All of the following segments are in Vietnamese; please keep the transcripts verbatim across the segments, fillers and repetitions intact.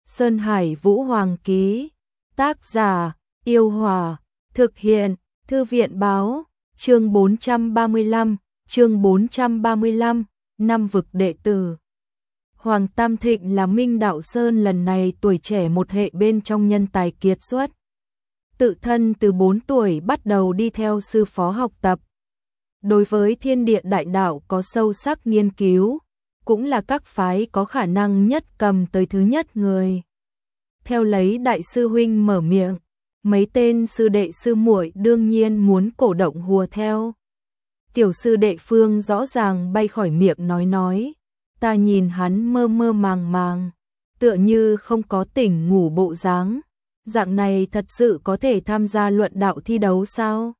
Sơn Hải Vũ Hoàng ký. Tác giả: Yêu Hòa. Thực hiện: Thư viện báo. Chương bốn trăm ba mươi lăm, chương bốn trăm ba mươi lăm, năm vực đệ tử. Hoàng Tam Thịnh là Minh Đạo Sơn lần này tuổi trẻ một hệ bên trong nhân tài kiệt xuất. Tự thân từ bốn tuổi bắt đầu đi theo sư phó học tập. Đối với thiên địa đại đạo có sâu sắc nghiên cứu, cũng là các phái có khả năng nhất cầm tới thứ nhất người. Theo lấy đại sư huynh mở miệng, mấy tên sư đệ sư muội đương nhiên muốn cổ động hùa theo. Tiểu sư đệ Phương rõ ràng bay khỏi miệng nói nói, ta nhìn hắn mơ mơ màng màng, tựa như không có tỉnh ngủ bộ dáng, dạng này thật sự có thể tham gia luận đạo thi đấu sao?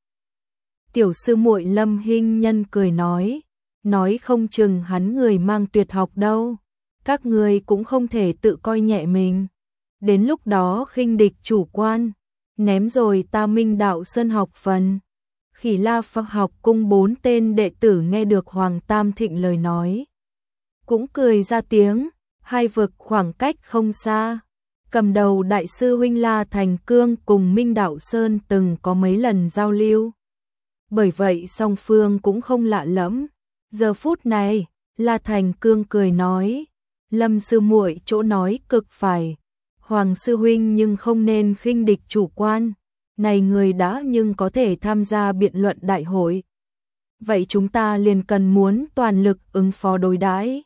Tiểu sư muội Lâm Hinh Nhân cười nói, nói không chừng hắn người mang tuyệt học đâu, các người cũng không thể tự coi nhẹ mình. Đến lúc đó khinh địch chủ quan, ném rồi ta Minh Đạo Sơn học phần. Khỉ La Phật học cung bốn tên đệ tử nghe được Hoàng Tam Thịnh lời nói, cũng cười ra tiếng, hai vực khoảng cách không xa. Cầm đầu đại sư huynh La Thành Cương cùng Minh Đạo Sơn từng có mấy lần giao lưu. Bởi vậy song phương cũng không lạ lẫm. Giờ phút này, La Thành Cương cười nói, Lâm sư muội chỗ nói cực phải. Hoàng sư huynh nhưng không nên khinh địch chủ quan, này người đã nhưng có thể tham gia biện luận đại hội. Vậy chúng ta liền cần muốn toàn lực ứng phó đối đãi.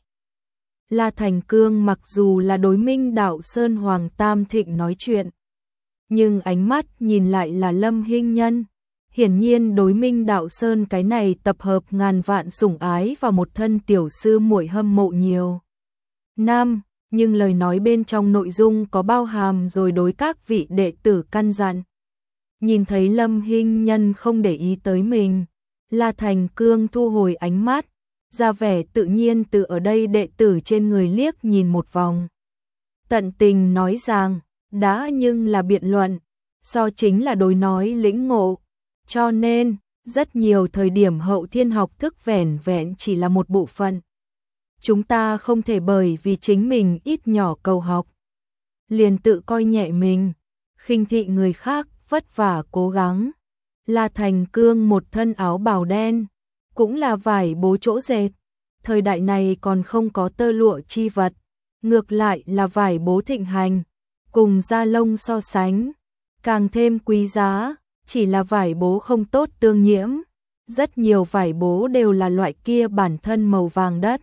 La Thành Cương mặc dù là đối Minh Đạo Sơn Hoàng Tam Thịnh nói chuyện, nhưng ánh mắt nhìn lại là Lâm Hinh Nhân. Hiển nhiên đối Minh Đạo Sơn cái này tập hợp ngàn vạn sủng ái và một thân tiểu sư muội hâm mộ nhiều. Nam, nhưng lời nói bên trong nội dung có bao hàm rồi đối các vị đệ tử căn dặn. Nhìn thấy Lâm Hinh Nhân không để ý tới mình, La Thành Cương thu hồi ánh mắt, ra vẻ tự nhiên từ ở đây đệ tử trên người liếc nhìn một vòng. Tận tình nói rằng, đã nhưng là biện luận, so chính là đối nói lĩnh ngộ. Cho nên, rất nhiều thời điểm hậu thiên học thức vẻn vẹn chỉ là một bộ phận. Chúng ta không thể bởi vì chính mình ít nhỏ cầu học, liền tự coi nhẹ mình, khinh thị người khác vất vả cố gắng. La Thành Cương một thân áo bào đen, cũng là vải bố chỗ dệt. Thời đại này còn không có tơ lụa chi vật, ngược lại là vải bố thịnh hành, cùng da lông so sánh, càng thêm quý giá. Chỉ là vải bố không tốt tương nhiễm, rất nhiều vải bố đều là loại kia bản thân màu vàng đất,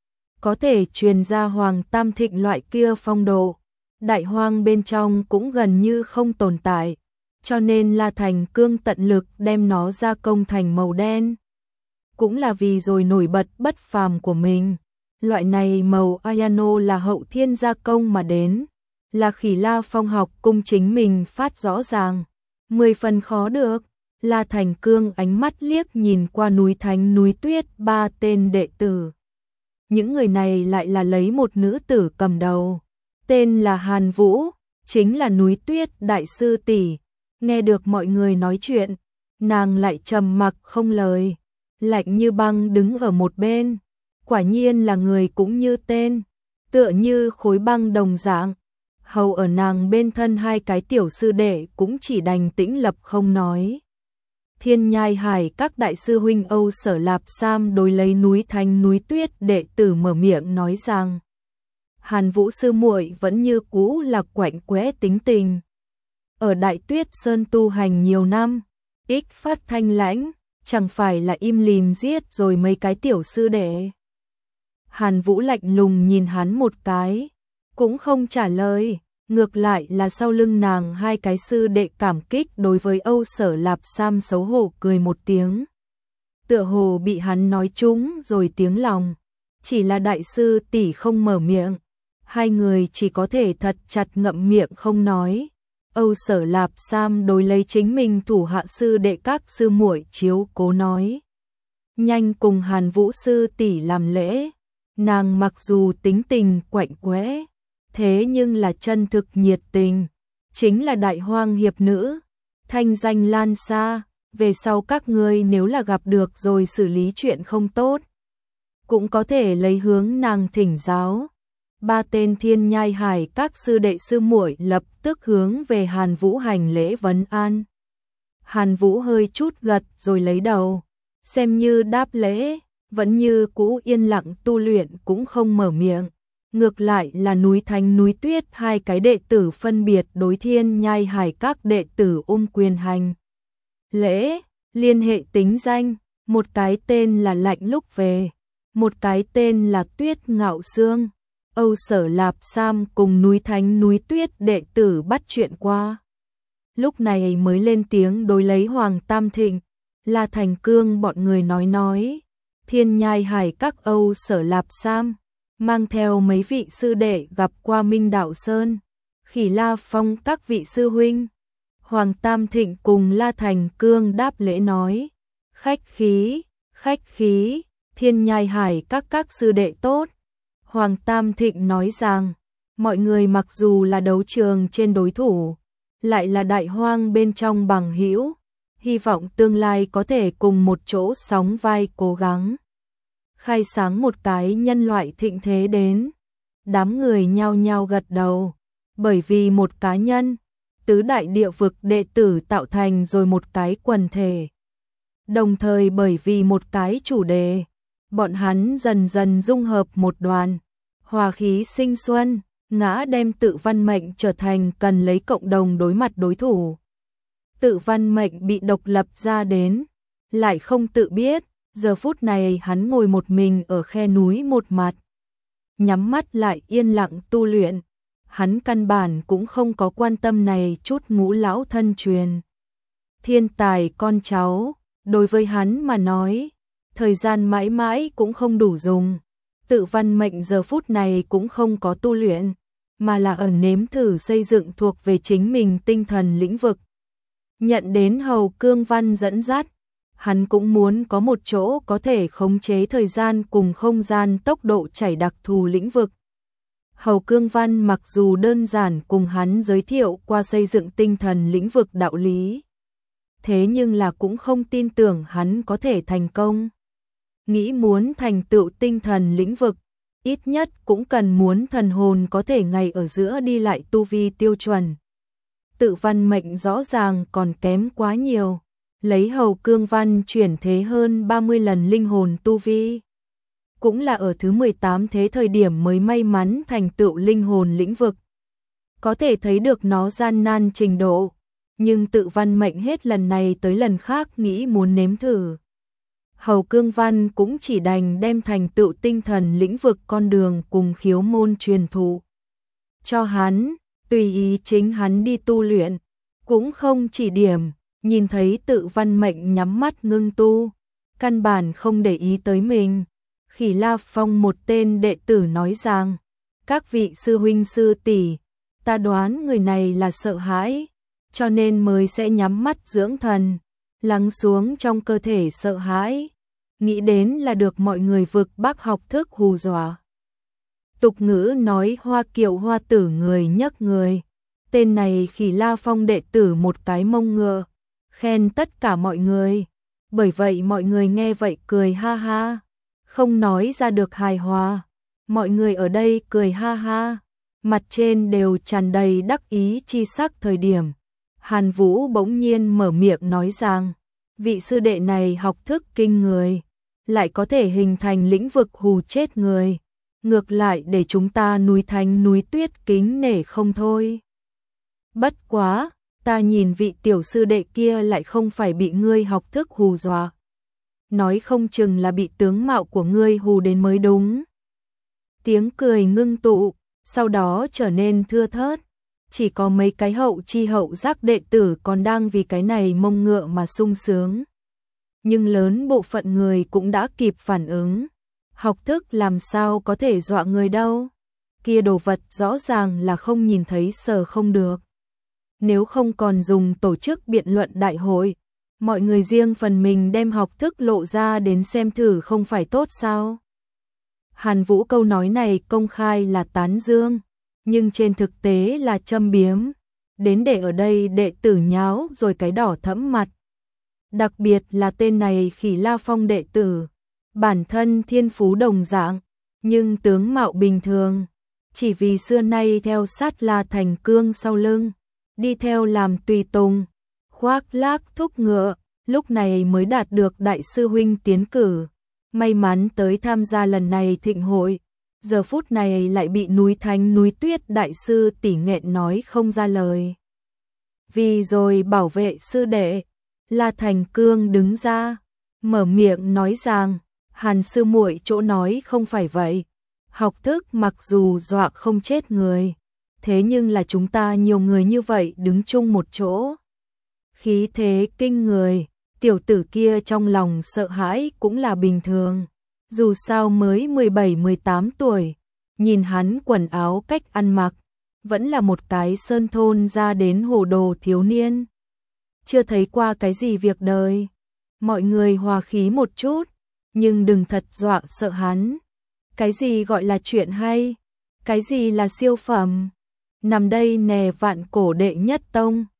có thể truyền ra Hoàng Tam Thịnh loại kia phong độ. Đại hoang bên trong cũng gần như không tồn tại, cho nên La Thành Cương tận lực đem nó gia công thành màu đen. Cũng là vì rồi nổi bật bất phàm của mình. Loại này màu Ayano là hậu thiên gia công mà đến, là Khỉ La Phong học cung chính mình phát rõ ràng. Mười phần khó được. La Thành Cương ánh mắt liếc nhìn qua núi Thánh núi Tuyết ba tên đệ tử. Những người này lại là lấy một nữ tử cầm đầu, tên là Hàn Vũ, chính là núi Tuyết đại sư tỷ. Nghe được mọi người nói chuyện, nàng lại trầm mặc không lời, lạnh như băng đứng ở một bên. Quả nhiên là người cũng như tên, tựa như khối băng đồng dạng. Hầu ở nàng bên thân hai cái tiểu sư đệ cũng chỉ đành tĩnh lập không nói. Thiên Nhai Hải các đại sư huynh Âu Sở Lạp Sam đối lấy núi Thánh núi Tuyết đệ tử mở miệng nói rằng, Hàn Vũ sư muội vẫn như cũ là quạnh quẽ tính tình. Ở Đại Tuyết Sơn tu hành nhiều năm, ít phát thanh lãnh, chẳng phải là im lìm giết rồi mấy cái tiểu sư đệ. Hàn Vũ lạnh lùng nhìn hắn một cái, cũng không trả lời, ngược lại là sau lưng nàng hai cái sư đệ cảm kích đối với Âu Sở Lạp Sam xấu hổ cười một tiếng. Tựa hồ bị hắn nói trúng rồi tiếng lòng, chỉ là đại sư tỷ không mở miệng, hai người chỉ có thể thật chặt ngậm miệng không nói. Âu Sở Lạp Sam đối lấy chính mình thủ hạ sư đệ các sư muội chiếu cố nói, nhanh cùng Hàn Vũ sư tỷ làm lễ. Nàng mặc dù tính tình quạnh quẽ, thế nhưng là chân thực nhiệt tình, chính là đại hoang hiệp nữ, thanh danh lan xa. Về sau các ngươi nếu là gặp được rồi xử lý chuyện không tốt, cũng có thể lấy hướng nàng thỉnh giáo. Ba tên Thiên Nhai Hải các sư đệ sư muội lập tức hướng về Hàn Vũ hành lễ vấn an. Hàn Vũ hơi chút gật rồi lấy đầu, xem như đáp lễ, vẫn như cũ yên lặng tu luyện cũng không mở miệng. Ngược lại là núi Thánh núi Tuyết hai cái đệ tử phân biệt đối Thiên Nhai Hải các đệ tử ôm quyền hành lễ, liên hệ tính danh, một cái tên là Lạnh Lúc Về, một cái tên là Tuyết Ngạo Sương. Âu Sở Lạp Sam cùng núi Thánh núi Tuyết đệ tử bắt chuyện qua, lúc này mới lên tiếng đối lấy Hoàng Tam Thịnh, La Thành Cương bọn người nói nói. Thiên Nhai Hải các Âu Sở Lạp Sam mang theo mấy vị sư đệ gặp qua Minh Đạo Sơn, Khỉ La Phong các vị sư huynh. Hoàng Tam Thịnh cùng La Thành Cương đáp lễ nói, khách khí, khách khí, Thiên Nhai Hải các các sư đệ tốt. Hoàng Tam Thịnh nói rằng, mọi người mặc dù là đấu trường trên đối thủ, lại là đại hoang bên trong bằng hữu, hy vọng tương lai có thể cùng một chỗ sóng vai cố gắng, khai sáng một cái nhân loại thịnh thế đến. Đám người nhao nhao gật đầu, bởi vì một cá nhân, tứ đại địa vực đệ tử tạo thành rồi một cái quần thể. Đồng thời bởi vì một cái chủ đề, bọn hắn dần dần dung hợp một đoàn, hòa khí sinh xuân, ngã đem tự văn mệnh trở thành cần lấy cộng đồng đối mặt đối thủ. Tự văn mệnh bị độc lập ra đến, lại không tự biết, giờ phút này hắn ngồi một mình ở khe núi một mặt, nhắm mắt lại yên lặng tu luyện. Hắn căn bản cũng không có quan tâm này chút ngũ lão thân truyền. Thiên tài con cháu, đối với hắn mà nói, thời gian mãi mãi cũng không đủ dùng. Tự văn mệnh giờ phút này cũng không có tu luyện, mà là ở nếm thử xây dựng thuộc về chính mình tinh thần lĩnh vực. Nhận đến Hầu Cương Văn dẫn dắt, hắn cũng muốn có một chỗ có thể khống chế thời gian cùng không gian tốc độ chảy đặc thù lĩnh vực. Hầu Cương Văn mặc dù đơn giản cùng hắn giới thiệu qua xây dựng tinh thần lĩnh vực đạo lý, thế nhưng là cũng không tin tưởng hắn có thể thành công. Nghĩ muốn thành tựu tinh thần lĩnh vực, ít nhất cũng cần muốn thần hồn có thể ngày ở giữa đi lại tu vi tiêu chuẩn. Tự văn mệnh rõ ràng còn kém quá nhiều, lấy Hầu Cương Văn chuyển thế hơn ba mươi lần linh hồn tu vi. Cũng là ở thứ mười tám thế thời điểm mới may mắn thành tựu linh hồn lĩnh vực. Có thể thấy được nó gian nan trình độ, nhưng tự văn mệnh hết lần này tới lần khác nghĩ muốn nếm thử. Hầu Cương Văn cũng chỉ đành đem thành tựu tinh thần lĩnh vực con đường cùng khiếu môn truyền thụ cho hắn, tùy ý chính hắn đi tu luyện, cũng không chỉ điểm, nhìn thấy tự văn mệnh nhắm mắt ngưng tu, căn bản không để ý tới mình. Khỉ La Phong một tên đệ tử nói rằng, các vị sư huynh sư tỷ, ta đoán người này là sợ hãi, cho nên mới sẽ nhắm mắt dưỡng thần, lắng xuống trong cơ thể sợ hãi, nghĩ đến là được mọi người vực Bắc học thức hù dọa. Tục ngữ nói hoa kiệu hoa tử người nhấc người, tên này Khỉ La Phong đệ tử một cái mông ngựa, khen tất cả mọi người, bởi vậy mọi người nghe vậy cười ha ha, không nói ra được hài hòa. Mọi người ở đây cười ha ha, mặt trên đều tràn đầy đắc ý chi sắc thời điểm. Hàn Vũ bỗng nhiên mở miệng nói rằng, vị sư đệ này học thức kinh người, lại có thể hình thành lĩnh vực hù chết người, ngược lại để chúng ta núi Thánh núi Tuyết kính nể không thôi. Bất quá, ta nhìn vị tiểu sư đệ kia lại không phải bị ngươi học thức hù dọa, nói không chừng là bị tướng mạo của ngươi hù đến mới đúng. Tiếng cười ngưng tụ, sau đó trở nên thưa thớt, chỉ có mấy cái hậu chi hậu giác đệ tử còn đang vì cái này mông ngựa mà sung sướng. Nhưng lớn bộ phận người cũng đã kịp phản ứng, học thức làm sao có thể dọa người đâu, kia đồ vật rõ ràng là không nhìn thấy sờ không được. Nếu không còn dùng tổ chức biện luận đại hội, mọi người riêng phần mình đem học thức lộ ra đến xem thử không phải tốt sao? Hàn Vũ câu nói này công khai là tán dương, nhưng trên thực tế là châm biếm, đến để ở đây đệ tử nháo rồi cái đỏ thẫm mặt. Đặc biệt là tên này Khỉ La Phong đệ tử, bản thân thiên phú đồng dạng, nhưng tướng mạo bình thường, chỉ vì xưa nay theo sát La Thành Cương sau lưng, đi theo làm tùy tùng, khoác lác thúc ngựa, lúc này mới đạt được đại sư huynh tiến cử. May mắn tới tham gia lần này thịnh hội, giờ phút này lại bị núi Thánh núi Tuyết đại sư tỷ nghẹn nói không ra lời. Vì rồi bảo vệ sư đệ, La Thành Cương đứng ra, mở miệng nói rằng, Hàn sư muội chỗ nói không phải vậy. Học thức mặc dù dọa không chết người, thế nhưng là chúng ta nhiều người như vậy đứng chung một chỗ. Khí thế kinh người, tiểu tử kia trong lòng sợ hãi cũng là bình thường. Dù sao mới mười bảy mười tám tuổi, nhìn hắn quần áo cách ăn mặc, vẫn là một cái sơn thôn ra đến hồ đồ thiếu niên. Chưa thấy qua cái gì việc đời. Mọi người hòa khí một chút, nhưng đừng thật dọa sợ hắn. Cái gì gọi là chuyện hay? Cái gì là siêu phẩm? Nằm đây nè vạn cổ đệ nhất tông.